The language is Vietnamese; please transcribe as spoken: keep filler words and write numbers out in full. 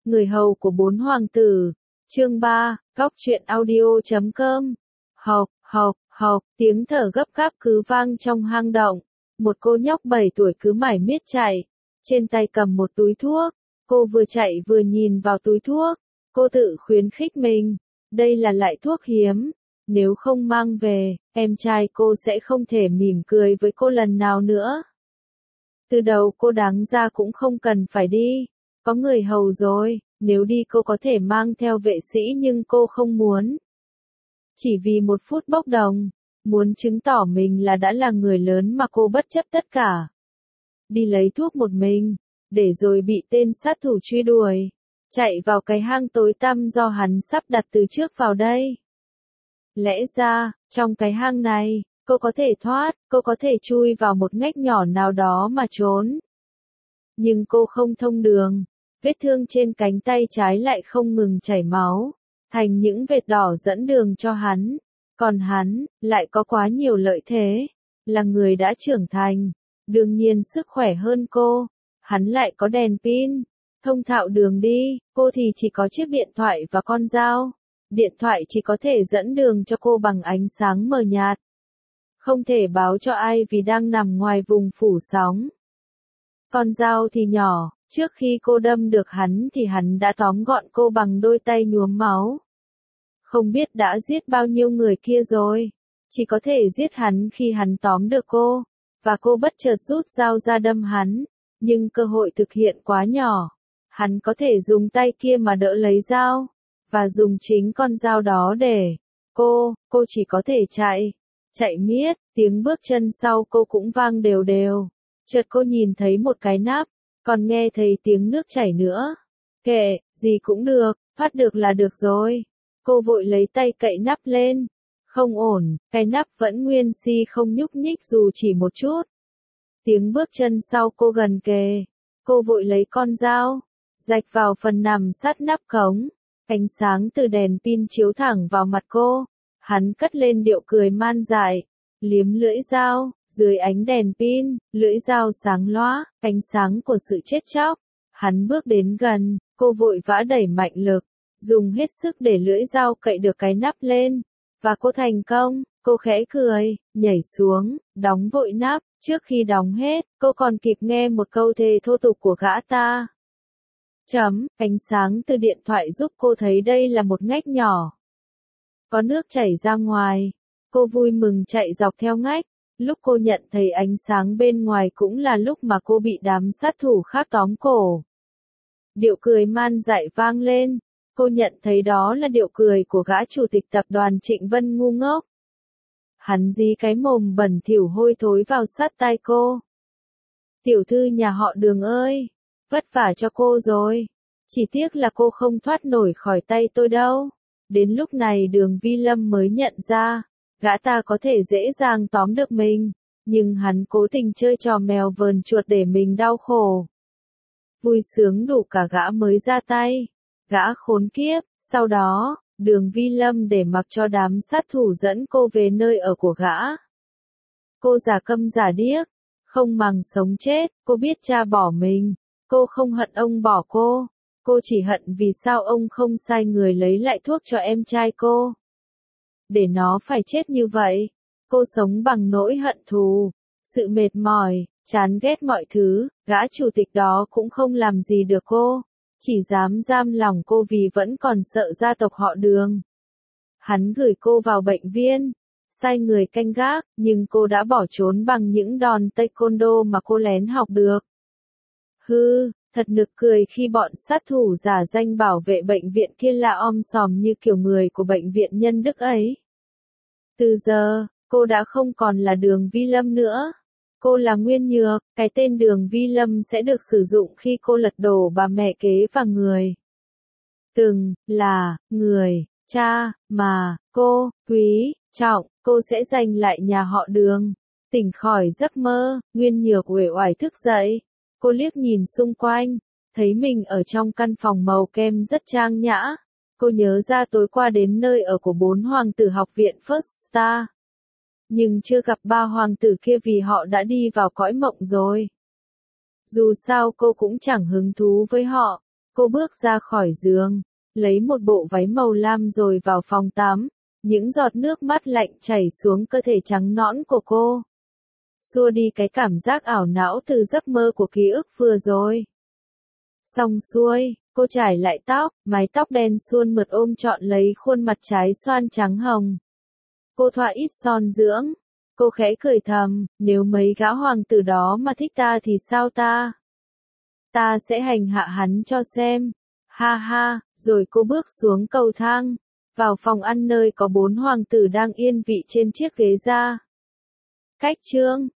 Người hầu của bốn hoàng tử. Chương ba, góc truyện audio chấm com. Hộc, hộc, hộc, tiếng thở gấp gáp cứ vang trong hang động. Một cô nhóc bảy tuổi cứ mải miết chạy, trên tay cầm một túi thuốc. Cô vừa chạy vừa nhìn vào túi thuốc. Cô tự khuyến khích mình, đây là loại thuốc hiếm. Nếu không mang về, em trai cô sẽ không thể mỉm cười với cô lần nào nữa. Từ đầu cô đáng ra cũng không cần phải đi. Có người hầu rồi, nếu đi cô có thể mang theo vệ sĩ nhưng cô không muốn. Chỉ vì một phút bốc đồng, muốn chứng tỏ mình là đã là người lớn mà cô bất chấp tất cả. Đi lấy thuốc một mình, để rồi bị tên sát thủ truy đuổi, chạy vào cái hang tối tăm do hắn sắp đặt từ trước vào đây. Lẽ ra, trong cái hang này, cô có thể thoát, cô có thể chui vào một ngách nhỏ nào đó mà trốn. Nhưng cô không thông đường, vết thương trên cánh tay trái lại không ngừng chảy máu, thành những vệt đỏ dẫn đường cho hắn. Còn hắn, lại có quá nhiều lợi thế, là người đã trưởng thành, đương nhiên sức khỏe hơn cô. Hắn lại có đèn pin, thông thạo đường đi, cô thì chỉ có chiếc điện thoại và con dao. Điện thoại chỉ có thể dẫn đường cho cô bằng ánh sáng mờ nhạt. Không thể báo cho ai vì đang nằm ngoài vùng phủ sóng. Con dao thì nhỏ, trước khi cô đâm được hắn thì hắn đã tóm gọn cô bằng đôi tay nhuốm máu. Không biết đã giết bao nhiêu người kia rồi. Chỉ có thể giết hắn khi hắn tóm được cô. Và cô bất chợt rút dao ra đâm hắn. Nhưng cơ hội thực hiện quá nhỏ. Hắn có thể dùng tay kia mà đỡ lấy dao. Và dùng chính con dao đó để. Cô, cô chỉ có thể chạy. Chạy miết, tiếng bước chân sau cô cũng vang đều đều. Chợt cô nhìn thấy một cái nắp. Còn nghe thấy tiếng nước chảy nữa. Kệ, gì cũng được, thoát được là được rồi. Cô vội lấy tay cậy nắp lên. Không ổn, cái nắp vẫn nguyên si không nhúc nhích dù chỉ một chút. Tiếng bước chân sau cô gần kề. Cô vội lấy con dao, rạch vào phần nằm sát nắp cống. Ánh sáng từ đèn pin chiếu thẳng vào mặt cô. Hắn cất lên điệu cười man dại, liếm lưỡi dao, dưới ánh đèn pin, lưỡi dao sáng lóa, ánh sáng của sự chết chóc. Hắn bước đến gần, cô vội vã đẩy mạnh lực, dùng hết sức để lưỡi dao cậy được cái nắp lên. Và cô thành công, cô khẽ cười, nhảy xuống, đóng vội nắp. Trước khi đóng hết, cô còn kịp nghe một câu thề thô tục của gã ta. Chấm, ánh sáng từ điện thoại giúp cô thấy đây là một ngách nhỏ. Có nước chảy ra ngoài. Cô vui mừng chạy dọc theo ngách. Lúc cô nhận thấy ánh sáng bên ngoài cũng là lúc mà cô bị đám sát thủ khác tóm cổ. Điệu cười man dại vang lên. Cô nhận thấy đó là điệu cười của gã chủ tịch tập đoàn Trịnh Vân ngu ngốc. Hắn dí cái mồm bẩn thỉu hôi thối vào sát tai cô. Tiểu thư nhà họ Đường ơi, vất vả cho cô rồi. Chỉ tiếc là cô không thoát nổi khỏi tay tôi đâu. Đến lúc này Đường Vi Lâm mới nhận ra, gã ta có thể dễ dàng tóm được mình, nhưng hắn cố tình chơi trò mèo vờn chuột để mình đau khổ. Vui sướng đủ cả gã mới ra tay. Gã khốn kiếp, sau đó, Đường Vi Lâm để mặc cho đám sát thủ dẫn cô về nơi ở của gã. Cô giả câm giả điếc, không màng sống chết, cô biết cha bỏ mình, cô không hận ông bỏ cô, cô chỉ hận vì sao ông không sai người lấy lại thuốc cho em trai cô. Để nó phải chết như vậy, cô sống bằng nỗi hận thù, sự mệt mỏi, chán ghét mọi thứ, gã chủ tịch đó cũng không làm gì được cô. Chỉ dám giam lòng cô vì vẫn còn sợ gia tộc họ Đường. Hắn gửi cô vào bệnh viên, sai người canh gác, nhưng cô đã bỏ trốn bằng những đòn taekwondo mà cô lén học được. Hư, thật nực cười khi bọn sát thủ giả danh bảo vệ bệnh viện kia là om sòm như kiểu người của bệnh viện Nhân Đức ấy. Từ giờ, cô đã không còn là Đường Vi Lâm nữa. Cô là Nguyên Nhược, cái tên Đường Vi Lâm sẽ được sử dụng khi cô lật đổ bà mẹ kế và người từng là người cha mà cô quý trọng. Cô sẽ giành lại nhà họ Đường. Tỉnh khỏi giấc mơ, Nguyên Nhược uể oải thức dậy. Cô liếc nhìn xung quanh, thấy mình ở trong căn phòng màu kem rất trang nhã. Cô nhớ ra tối qua đến nơi ở của bốn hoàng tử học viện First Star. Nhưng chưa gặp ba hoàng tử kia vì họ đã đi vào cõi mộng rồi. Dù sao cô cũng chẳng hứng thú với họ. Cô bước ra khỏi giường, lấy một bộ váy màu lam rồi vào phòng tắm. Những giọt nước mắt lạnh chảy xuống cơ thể trắng nõn của cô. Xua đi cái cảm giác ảo não từ giấc mơ của ký ức vừa rồi. Xong xuôi, cô trải lại tóc, mái tóc đen suôn mượt ôm trọn lấy khuôn mặt trái xoan trắng hồng. Cô thoa ít son dưỡng. Cô khẽ cười thầm, nếu mấy gã hoàng tử đó mà thích ta thì sao ta? Ta sẽ hành hạ hắn cho xem. Ha ha, rồi cô bước xuống cầu thang, vào phòng ăn nơi có bốn hoàng tử đang yên vị trên chiếc ghế da. Cách chương